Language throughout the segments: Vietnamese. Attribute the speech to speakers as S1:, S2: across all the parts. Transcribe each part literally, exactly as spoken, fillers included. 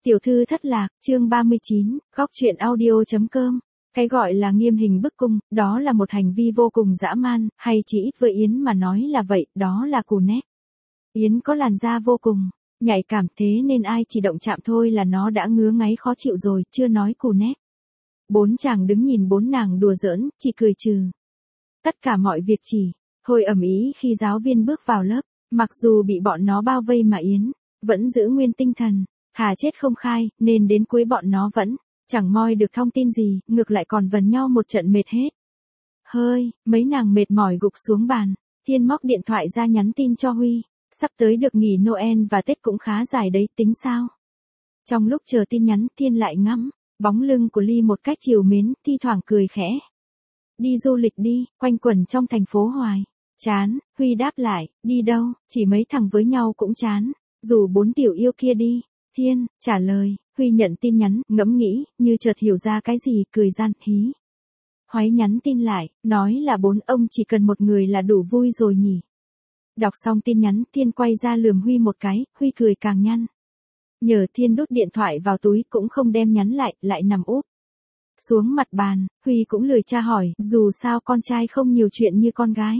S1: Tiểu thư thất lạc, chương ba mươi chín, góc truyện audio.com. Cái gọi là nghiêm hình bức cung, đó là một hành vi vô cùng dã man, hay chỉ ít với Yến mà nói là vậy, đó là cù nét. Yến có làn da vô cùng nhạy cảm, thế nên ai chỉ động chạm thôi là nó đã ngứa ngáy khó chịu rồi, chưa nói cù nét. Bốn chàng đứng nhìn bốn nàng đùa giỡn, chỉ cười trừ. Tất cả mọi việc chỉ hồi ầm ĩ khi giáo viên bước vào lớp, mặc dù bị bọn nó bao vây mà Yến vẫn giữ nguyên tinh thần. Hà chết không khai, nên đến cuối bọn nó vẫn chẳng moi được thông tin gì, ngược lại còn vần nhau một trận mệt hết. Hơi, mấy nàng mệt mỏi gục xuống bàn, Thiên móc điện thoại ra nhắn tin cho Huy, sắp tới được nghỉ Noel và Tết cũng khá dài đấy, tính sao? Trong lúc chờ tin nhắn, Thiên lại ngắm bóng lưng của Ly một cách trìu mến, thi thoảng cười khẽ. Đi du lịch đi, quanh quẩn trong thành phố hoài. Chán, Huy đáp lại, đi đâu, chỉ mấy thằng với nhau cũng chán, dù bốn tiểu yêu kia đi. Thiên, trả lời, Huy nhận tin nhắn, ngẫm nghĩ, như chợt hiểu ra cái gì, cười gian, hí. Hoái nhắn tin lại, nói là bốn ông chỉ cần một người là đủ vui rồi nhỉ. Đọc xong tin nhắn, Thiên quay ra lườm Huy một cái, Huy cười càng nhăn. Nhờ Thiên đút điện thoại vào túi cũng không đem nhắn lại, lại nằm úp xuống mặt bàn, Huy cũng lười tra hỏi, dù sao con trai không nhiều chuyện như con gái.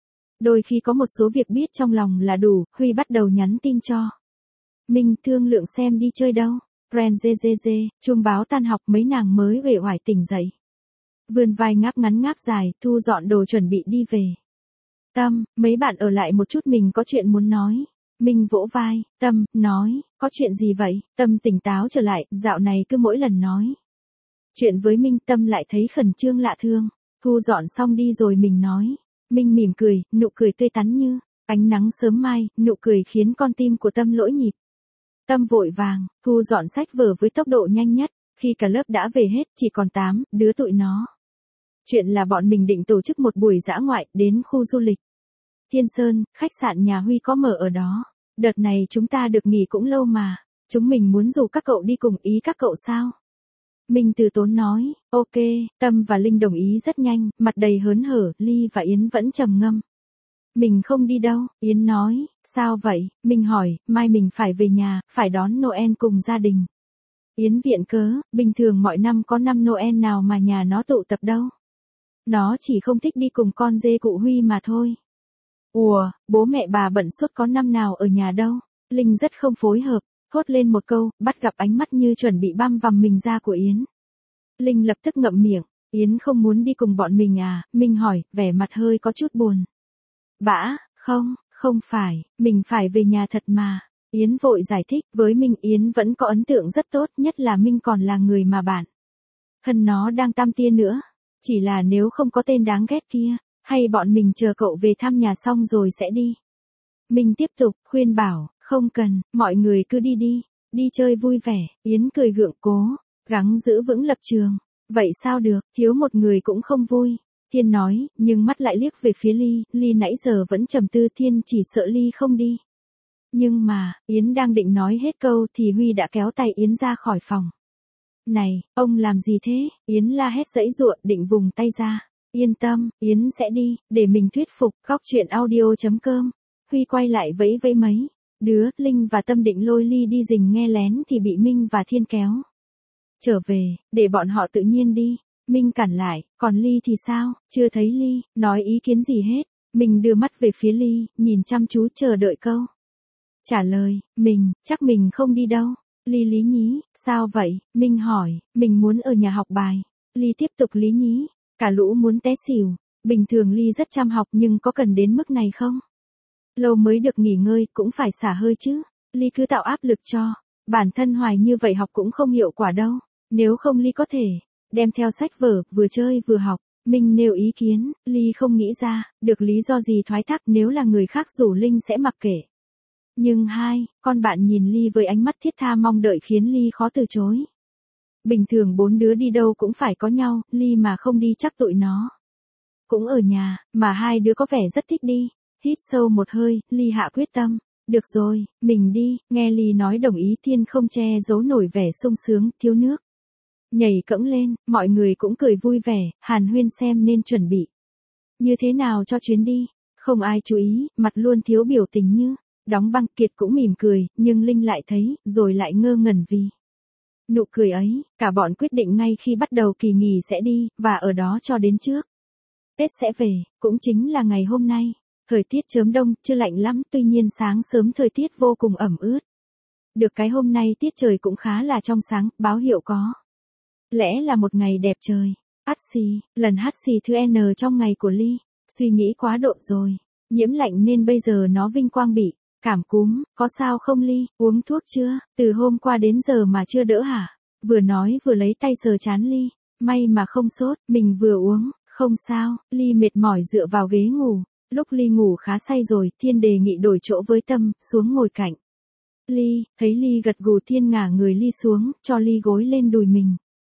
S1: Đôi khi có một số việc biết trong lòng là đủ, Huy bắt đầu nhắn tin cho Minh, thương lượng xem đi chơi đâu. Ren dê dê dê, chuông báo tan học, mấy nàng mới uể oải tỉnh dậy. Vươn vai ngáp ngắn ngáp dài, thu dọn đồ chuẩn bị đi về. Tâm, mấy bạn ở lại một chút, mình có chuyện muốn nói. Minh vỗ vai, Tâm, nói, có chuyện gì vậy? Tâm tỉnh táo trở lại, dạo này cứ mỗi lần nói chuyện với Minh, Tâm lại thấy khẩn trương lạ thương. Thu dọn xong đi rồi mình nói. Minh mỉm cười, nụ cười tươi tắn như ánh nắng sớm mai, nụ cười khiến con tim của Tâm lỗi nhịp. Tâm vội vàng, thu dọn sách vở với tốc độ nhanh nhất, khi cả lớp đã về hết, chỉ còn tám đứa tụi nó. Chuyện là bọn mình định tổ chức một buổi dã ngoại, đến khu du lịch Thiên Sơn, khách sạn nhà Huy có mở ở đó. Đợt này chúng ta được nghỉ cũng lâu mà, chúng mình muốn rủ các cậu đi cùng, ý các cậu sao? Minh từ tốn nói, ok, Tâm và Linh đồng ý rất nhanh, mặt đầy hớn hở, Ly và Yến vẫn trầm ngâm. Mình không đi đâu, Yến nói, sao vậy? Mình hỏi, mai mình phải về nhà, phải đón Noel cùng gia đình. Yến viện cớ, bình thường mọi năm có năm Noel nào mà nhà nó tụ tập đâu. Nó chỉ không thích đi cùng con dê cụ Huy mà thôi. Ủa, bố mẹ bà bận suốt có năm nào ở nhà đâu. Linh rất không phối hợp, thốt lên một câu, bắt gặp ánh mắt như chuẩn bị băm vằm mình ra của Yến. Linh lập tức ngậm miệng, Yến không muốn đi cùng bọn mình à? Minh hỏi, vẻ mặt hơi có chút buồn bã, không, không phải, mình phải về nhà thật mà. Yến vội giải thích, với Minh Yến vẫn có ấn tượng rất tốt, nhất là Minh còn là người mà bạn thân nó đang tam tia nữa. Chỉ là nếu không có tên đáng ghét kia, hay bọn mình chờ cậu về thăm nhà xong rồi sẽ đi. Minh tiếp tục, khuyên bảo, không cần, mọi người cứ đi đi, đi chơi vui vẻ. Yến cười gượng, cố gắng giữ vững lập trường. Vậy sao được, thiếu một người cũng không vui. Thiên nói, nhưng mắt lại liếc về phía Ly, Ly nãy giờ vẫn trầm tư. Thiên chỉ sợ Ly không đi. Nhưng mà, Yến đang định nói hết câu thì Huy đã kéo tay Yến ra khỏi phòng. Này, ông làm gì thế? Yến la hét giãy giụa, định vùng tay ra. Yên tâm, Yến sẽ đi, để mình thuyết phục. Góc truyện audio.com. Huy quay lại vẫy vẫy mấy đứa, Linh và Tâm định lôi Ly đi rình nghe lén thì bị Minh và Thiên kéo trở về, để bọn họ tự nhiên đi. Minh cản lại, còn Ly thì sao? Chưa thấy Ly nói ý kiến gì hết. Mình đưa mắt về phía Ly, nhìn chăm chú chờ đợi câu trả lời. Mình, chắc mình không đi đâu. Ly lý nhí, sao vậy? Minh hỏi, mình muốn ở nhà học bài. Ly tiếp tục lý nhí, cả lũ muốn té xỉu. Bình thường Ly rất chăm học nhưng có cần đến mức này không? Lâu mới được nghỉ ngơi, cũng phải xả hơi chứ. Ly cứ tạo áp lực cho bản thân hoài như vậy học cũng không hiệu quả đâu. Nếu không Ly có thể đem theo sách vở, vừa chơi vừa học. Minh nêu ý kiến, Ly không nghĩ ra được lý do gì thoái thác, nếu là người khác rủ Linh sẽ mặc kệ. Nhưng hai, con bạn nhìn Ly với ánh mắt thiết tha mong đợi khiến Ly khó từ chối. Bình thường bốn đứa đi đâu cũng phải có nhau, Ly mà không đi chắc tụi nó cũng ở nhà, mà hai đứa có vẻ rất thích đi. Hít sâu một hơi, Ly hạ quyết tâm. Được rồi, mình đi. Nghe Ly nói đồng ý, Thiên không che giấu nổi vẻ sung sướng, thiếu nước nhảy cẫng lên, mọi người cũng cười vui vẻ, hàn huyên xem nên chuẩn bị như thế nào cho chuyến đi. Không ai chú ý, mặt luôn thiếu biểu tình như đóng băng. Kiệt cũng mỉm cười, nhưng Linh lại thấy, rồi lại ngơ ngẩn vì Nụ cười ấy, cả bọn quyết định ngay khi bắt đầu kỳ nghỉ sẽ đi, và ở đó cho đến trước Tết sẽ về, cũng chính là ngày hôm nay. Thời tiết chớm đông, chưa lạnh lắm, tuy nhiên sáng sớm thời tiết vô cùng ẩm ướt. Được cái hôm nay tiết trời cũng khá là trong sáng, báo hiệu có lẽ là một ngày đẹp trời. Hắt xì, lần hắt xì thứ N trong ngày của Ly. Suy nghĩ quá độ rồi. Nhiễm lạnh nên bây giờ nó vinh quang bị cảm cúm, có sao không Ly, uống thuốc chưa? Từ hôm qua đến giờ mà chưa đỡ hả? Vừa nói vừa lấy tay sờ trán Ly. May mà không sốt, mình vừa uống, không sao. Ly mệt mỏi dựa vào ghế ngủ. Lúc Ly ngủ khá say rồi, Thiên đề nghị đổi chỗ với Tâm, xuống ngồi cạnh Ly, thấy Ly gật gù Thiên ngả người Ly xuống, cho Ly gối lên đùi mình.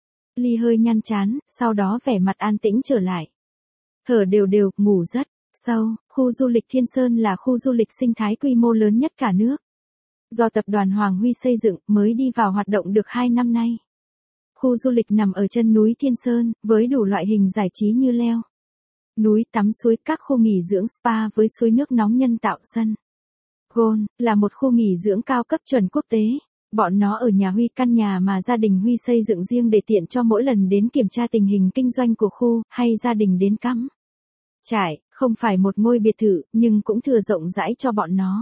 S1: Ly hơi nhăn chán, sau đó vẻ mặt an tĩnh trở lại. Thở đều đều, ngủ rất sâu. Khu du lịch Thiên Sơn là khu du lịch sinh thái quy mô lớn nhất cả nước. Do tập đoàn Hoàng Huy xây dựng, mới đi vào hoạt động được hai năm nay. Khu du lịch nằm ở chân núi Thiên Sơn, với đủ loại hình giải trí như leo núi, tắm suối, các khu nghỉ dưỡng spa với suối nước nóng nhân tạo, sân golf, là một khu nghỉ dưỡng cao cấp chuẩn quốc tế. Bọn nó ở nhà Huy, căn nhà mà gia đình Huy xây dựng riêng để tiện cho mỗi lần đến kiểm tra tình hình kinh doanh của khu, hay gia đình đến cắm trại, không phải một ngôi biệt thự, nhưng cũng thừa rộng rãi cho bọn nó.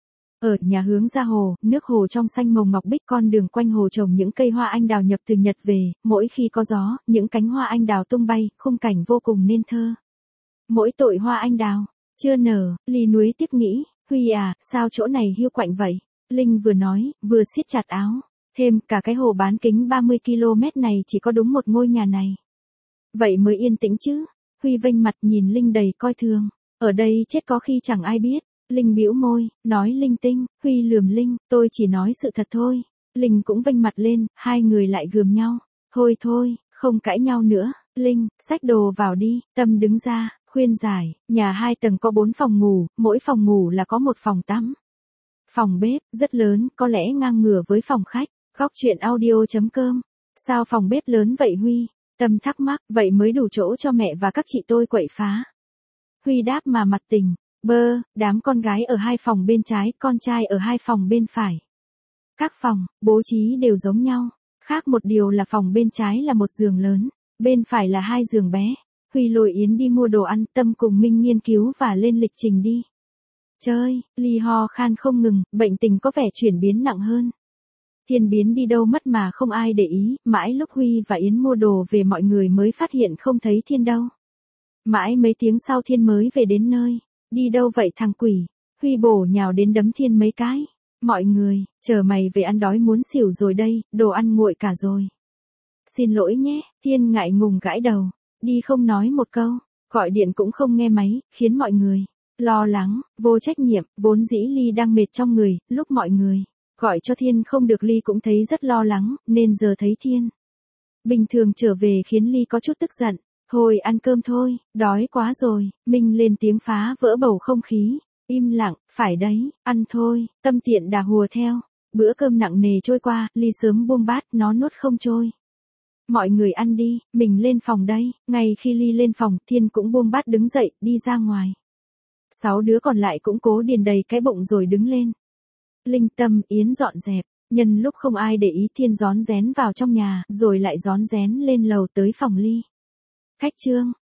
S1: Ở nhà hướng ra hồ, nước hồ trong xanh màu ngọc bích, con đường quanh hồ trồng những cây hoa anh đào nhập từ Nhật về, mỗi khi có gió, những cánh hoa anh đào tung bay, khung cảnh vô cùng nên thơ. Mỗi tội hoa anh đào chưa nở, Ly nuối tiếc nghĩ, Huy à, sao chỗ này hiu quạnh vậy? Linh vừa nói, vừa siết chặt áo. Thêm, cả cái hồ bán kính ba mươi ki lô mét này chỉ có đúng một ngôi nhà này. Vậy mới yên tĩnh chứ. Huy vênh mặt nhìn Linh đầy coi thường. Ở đây chết có khi chẳng ai biết. Linh bĩu môi, nói linh tinh. Huy lườm Linh, tôi chỉ nói sự thật thôi. Linh cũng vênh mặt lên, hai người lại gườm nhau. Thôi thôi, không cãi nhau nữa. Linh, xách đồ vào đi. Tâm đứng ra, khuyên giải. Nhà hai tầng có bốn phòng ngủ, mỗi phòng ngủ là có một phòng tắm. Phòng bếp, rất lớn, có lẽ ngang ngửa với phòng khách. Góc chuyện audio.com. Sao phòng bếp lớn vậy Huy? Tâm thắc mắc, vậy mới đủ chỗ cho mẹ và các chị tôi quậy phá. Huy đáp mà mặt tình. Bơ, đám con gái ở hai phòng bên trái, con trai ở hai phòng bên phải. Các phòng, bố trí đều giống nhau. Khác một điều là phòng bên trái là một giường lớn, bên phải là hai giường bé. Huy lôi Yến đi mua đồ ăn, Tâm cùng Minh nghiên cứu và lên lịch trình đi chơi. Ly ho khan không ngừng, bệnh tình có vẻ chuyển biến nặng hơn. Thiên biến đi đâu mất mà không ai để ý, mãi lúc Huy và Yến mua đồ về mọi người mới phát hiện không thấy Thiên đâu. Mãi mấy tiếng sau Thiên mới về đến nơi. Đi đâu vậy thằng quỷ? Huy bổ nhào đến đấm Thiên mấy cái. Mọi người, chờ mày về ăn, đói muốn xỉu rồi đây, đồ ăn nguội cả rồi. Xin lỗi nhé, Thiên ngại ngùng gãi đầu. Đi không nói một câu, gọi điện cũng không nghe máy, khiến mọi người lo lắng, vô trách nhiệm. Vốn dĩ Ly đang mệt trong người, lúc mọi người gọi cho Thiên không được Ly cũng thấy rất lo lắng, nên giờ thấy Thiên bình thường trở về khiến Ly có chút tức giận. Thôi ăn cơm thôi, đói quá rồi. Minh lên tiếng phá vỡ bầu không khí. Im lặng, phải đấy, ăn thôi. Tâm tiện đà hùa theo. Bữa cơm nặng nề trôi qua, Ly sớm buông bát, nó nuốt không trôi. Mọi người ăn đi, mình lên phòng đây. Ngay khi Ly lên phòng, Thiên cũng buông bát đứng dậy, đi ra ngoài. Sáu đứa còn lại cũng cố điền đầy cái bụng rồi đứng lên. Linh, Tâm, Yến dọn dẹp. Nhân lúc không ai để ý, Thiên rón rén vào trong nhà, rồi lại rón rén lên lầu tới phòng Ly. Khách trương,